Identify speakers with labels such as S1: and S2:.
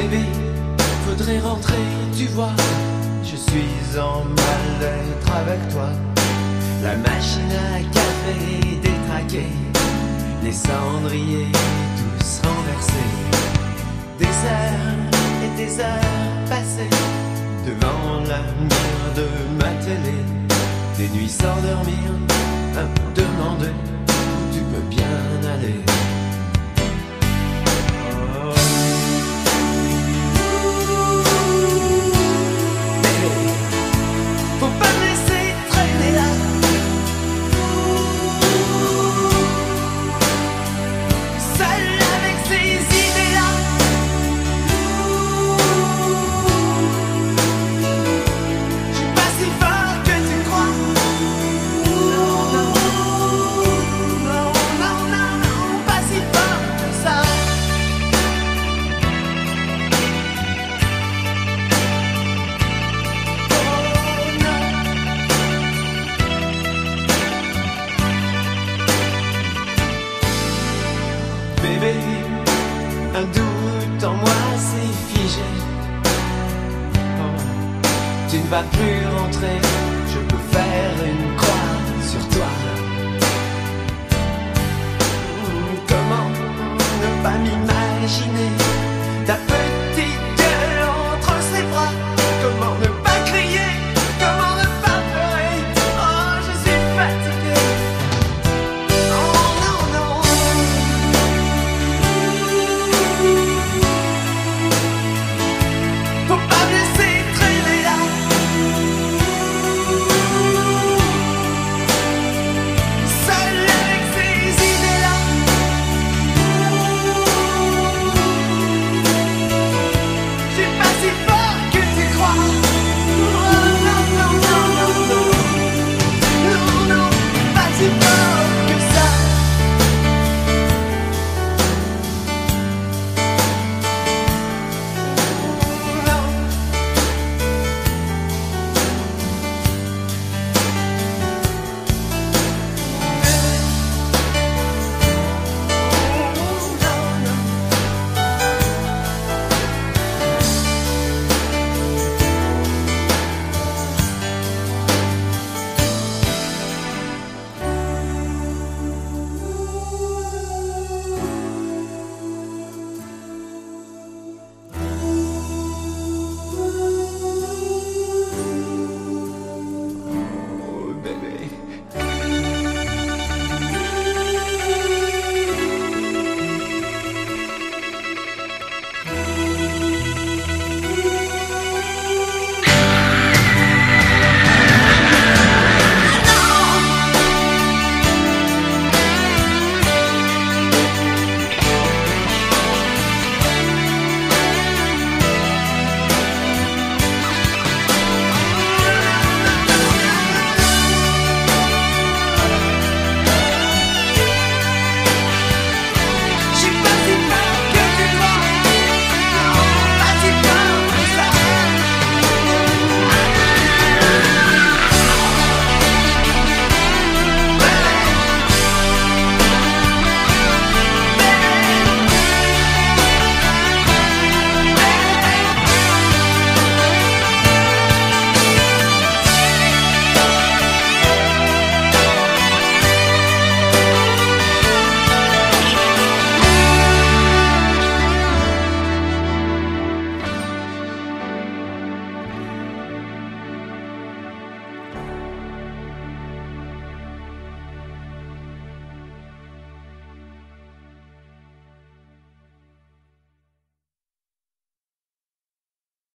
S1: Bébé, faudrait rentrer, tu vois. Je suis en mal-être avec toi. La machine à café détraquée, les cendriers tous renversés. Des heures et des heures passées devant la mire de ma télé. Des nuits sans dormir, à me demander où tu peux bien aller. Bébé, un doute en moi s'est figé. Oh, tu ne vas plus rentrer, je peux faire une croix sur toi. Comment ne pas m'imaginer ta